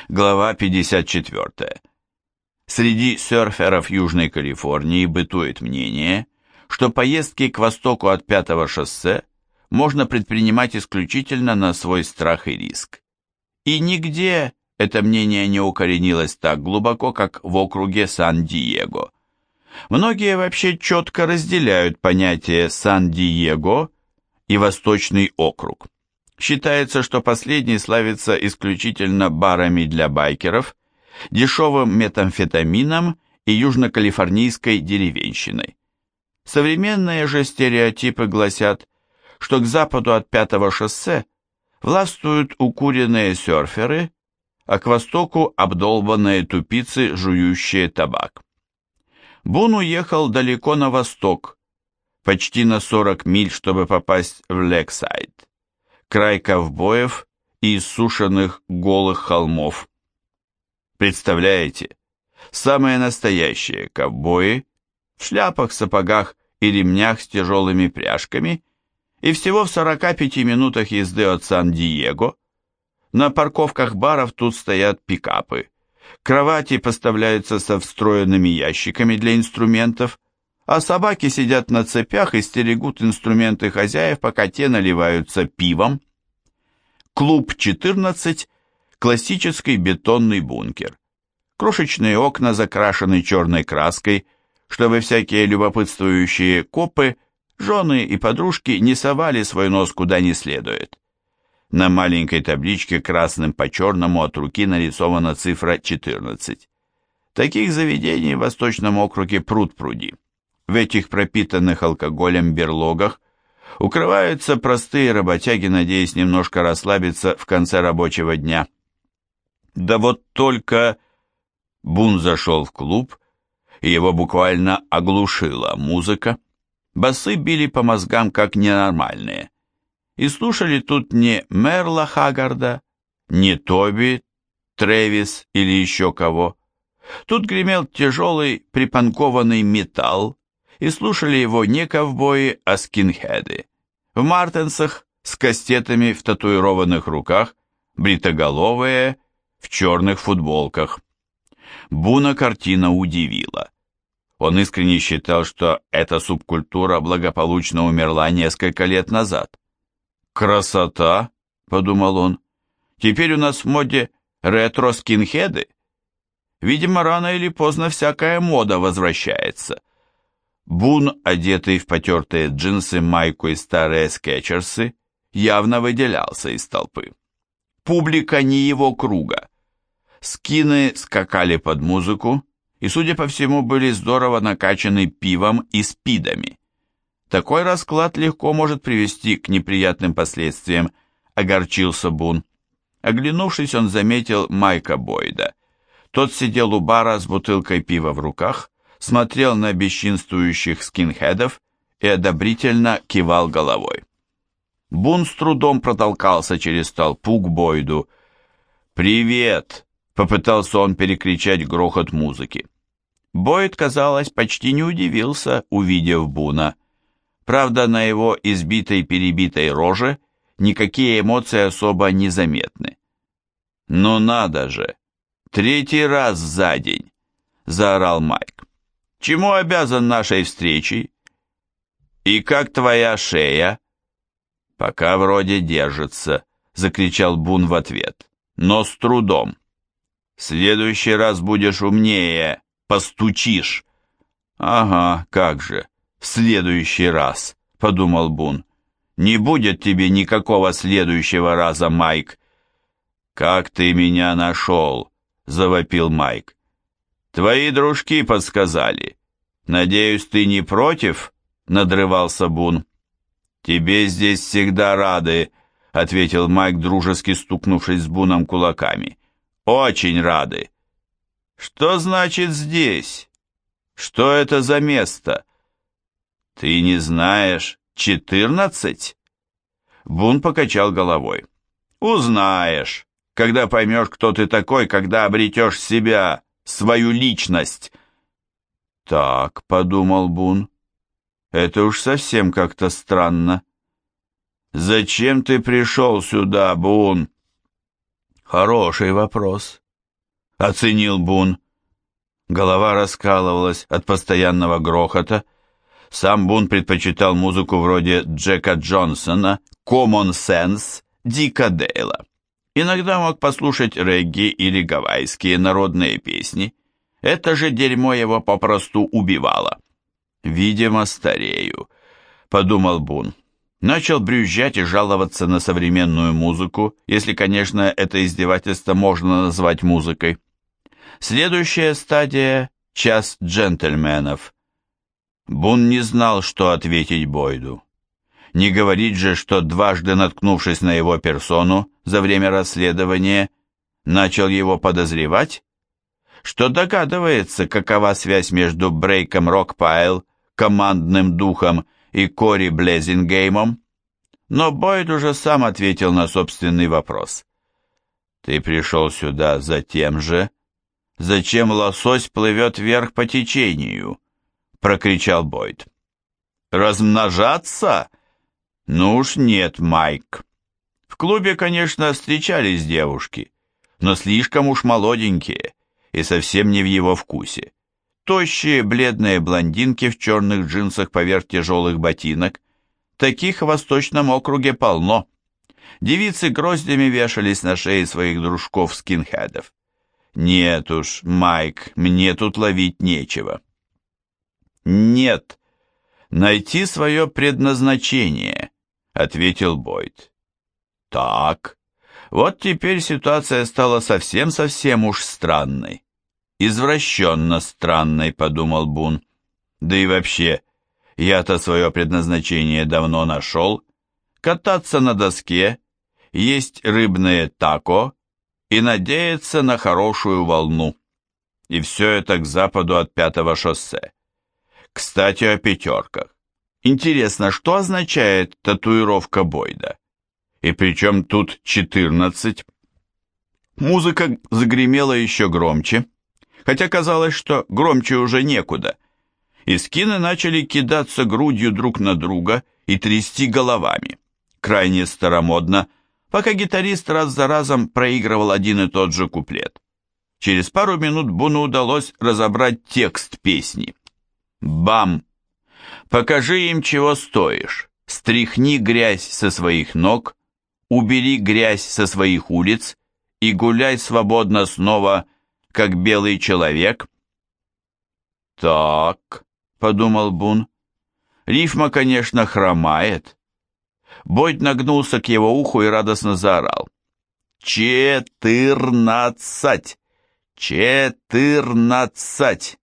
Глава 54. Среди серферов Южной Калифорнии бытует мнение, что поездки к востоку от 5-го шоссе можно предпринимать исключительно на свой страх и риск. И нигде это мнение не укоренилось так глубоко, как в округе Сан-Диего. Многие вообще четко разделяют понятие Сан-Диего и Восточный округ. Считается, что последний славится исключительно барами для байкеров, дешевым метамфетамином и южнокалифорнийской деревенщиной. Современные же стереотипы гласят, что к западу от 5-го шоссе властвуют укуренные серферы, а к востоку обдолбанные тупицы, жующие табак. Бун уехал далеко на восток, почти на 40 миль, чтобы попасть в Лексайд, край ковбоев и иссушенных голых холмов. Представляете, самые настоящие ковбои в шляпах, сапогах и ремнях с тяжелыми пряжками, и всего в 45 минутах езды от Сан-Диего. На парковках баров тут стоят пикапы. Кровати поставляются со встроенными ящиками для инструментов, а собаки сидят на цепях и стерегут инструменты хозяев, пока те наливаются пивом. Клуб 14 – классический бетонный бункер. Крошечные окна закрашены черной краской, чтобы всякие любопытствующие копы, жены и подружки не совали свой нос куда не следует. На маленькой табличке красным по черному от руки нарисована цифра 14. Таких заведений в Восточном округе пруд-пруди. В этих пропитанных алкоголем берлогах укрываются простые работяги, надеясь немножко расслабиться в конце рабочего дня. Да вот только Бун зашел в клуб, и его буквально оглушила музыка. Басы били по мозгам как ненормальные. И слушали тут не Мерла Хаггарда, не Тоби, Трэвис или еще кого. Тут гремел тяжелый припанкованный металл, и слушали его не ковбои, а скинхеды. В мартенсах, с кастетами в татуированных руках, бритоголовые, в черных футболках. Буна картина удивила. Он искренне считал, что эта субкультура благополучно умерла несколько лет назад. «Красота!» — подумал он. «Теперь у нас в моде ретро-скинхеды. Видимо, рано или поздно всякая мода возвращается». Бун, одетый в потертые джинсы, майку и старые скетчерсы, явно выделялся из толпы. Публика не его круга. Скины скакали под музыку и, судя по всему, были здорово накачаны пивом и спидами. Такой расклад легко может привести к неприятным последствиям, огорчился Бун. Оглянувшись, он заметил Майка Бойда. Тот сидел у бара с бутылкой пива в руках, смотрел на бесчинствующих скинхедов и одобрительно кивал головой. Бун с трудом протолкался через толпу к Бойду. «Привет!» — попытался он перекричать грохот музыки. Бойд, казалось, почти не удивился, увидев Буна. Правда, на его избитой-перебитой роже никакие эмоции особо не заметны. «Ну надо же! 3-й раз за день!» — заорал Майк. «Чему обязан нашей встречей? И как твоя шея?» «Пока вроде держится», — закричал Бун в ответ, — «но с трудом. В следующий раз будешь умнее, постучишь». «Ага, как же, в следующий раз», — подумал Бун. «Не будет тебе никакого следующего раза, Майк». «Как ты меня нашел?» — завопил Майк. «Твои дружки подсказали. Надеюсь, ты не против?» — надрывался Бун. «Тебе здесь всегда рады», — ответил Майк, дружески стукнувшись с Буном кулаками. «Очень рады». «Что значит здесь? Что это за место?» «Ты не знаешь, 14?» Бун покачал головой. «Узнаешь, когда поймешь, кто ты такой, когда обретешь себя, свою личность». «Так», — подумал Бун, — «это уж совсем как-то странно». «Зачем ты пришел сюда, Бун?» «Хороший вопрос», оценил Бун. Голова раскалывалась от постоянного грохота. Сам Бун предпочитал музыку вроде Джека Джонсона, Common Sense, Дика Дейла. Иногда мог послушать регги или гавайские народные песни. Это же дерьмо его попросту убивало. «Видимо, старею», — подумал Бун. Начал брюзжать и жаловаться на современную музыку, если, конечно, это издевательство можно назвать музыкой. Следующая стадия — час джентльменов. Бун не знал, что ответить Бойду. Не говорить же, что, дважды наткнувшись на его персону за время расследования, начал его подозревать, что догадывается, какова связь между Брейком Рокпайл, командным духом, и Кори Блезингеймом. Но Бойд уже сам ответил на собственный вопрос. «Ты пришел сюда за тем же, зачем лосось плывет вверх по течению?» — прокричал Бойд. «Размножаться? Ну уж нет, Майк. В клубе, конечно, встречались девушки, но слишком уж молоденькие и совсем не в его вкусе. Тощие, бледные блондинки в черных джинсах поверх тяжелых ботинок. Таких в Восточном округе полно. Девицы гроздями вешались на шее своих дружков-скинхедов. Нет уж, Майк, мне тут ловить нечего». «Нет, найти свое предназначение», — ответил Бойд. «Так, вот теперь ситуация стала совсем-совсем уж странной. Извращенно странной», — подумал Бун. «Да и вообще, я-то свое предназначение давно нашел. Кататься на доске, есть рыбные тако и надеяться на хорошую волну. И все это к западу от 5-го шоссе. Кстати, о пятерках. Интересно, что означает татуировка Бойда? И причем тут 14?» Музыка загремела еще громче, хотя казалось, что громче уже некуда. И скины начали кидаться грудью друг на друга и трясти головами. Крайне старомодно, пока гитарист раз за разом проигрывал один и тот же куплет. Через пару минут Буну удалось разобрать текст песни. «Бам! Покажи им, чего стоишь. Стряхни грязь со своих ног, убери грязь со своих улиц и гуляй свободно снова, как белый человек». «Так», — подумал Бун, — «рифма, конечно, хромает». Бойд нагнулся к его уху и радостно заорал. 14! 14!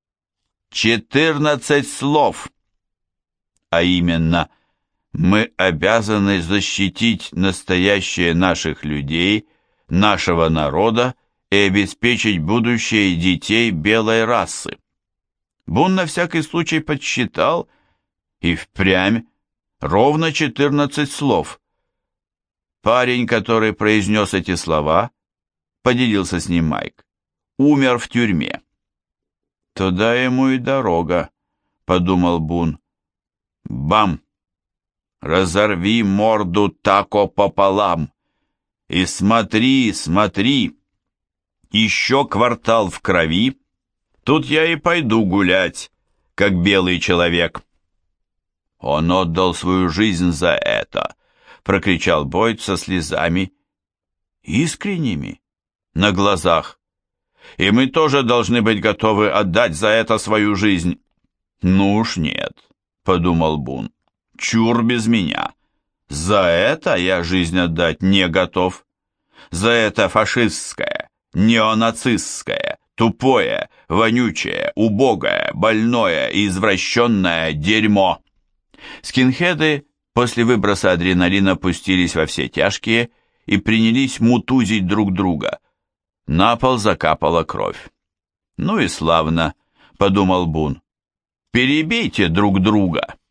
14 слов! А именно, мы обязаны защитить настоящее наших людей, нашего народа и обеспечить будущее детей белой расы. Бун на всякий случай подсчитал, и впрямь ровно 14 слов. Парень, который произнес эти слова, поделился с ним Майк, умер в тюрьме. «Туда ему и дорога», — подумал Бун. «Бам! Разорви морду тако пополам! И смотри, смотри! Еще квартал в крови, тут я и пойду гулять, как белый человек». «Он отдал свою жизнь за это», — прокричал Бойд со слезами, искренними, на глазах. «И мы тоже должны быть готовы отдать за это свою жизнь». «Ну уж нет», — подумал Бун, — «чур без меня. За это я жизнь отдать не готов. За это фашистское, неонацистское, тупое, вонючее, убогое, больное и извращенное дерьмо». Скинхеды после выброса адреналина пустились во все тяжкие и принялись мутузить друг друга. На пол закапала кровь. «Ну и славно», — подумал Бун. «Перебейте друг друга».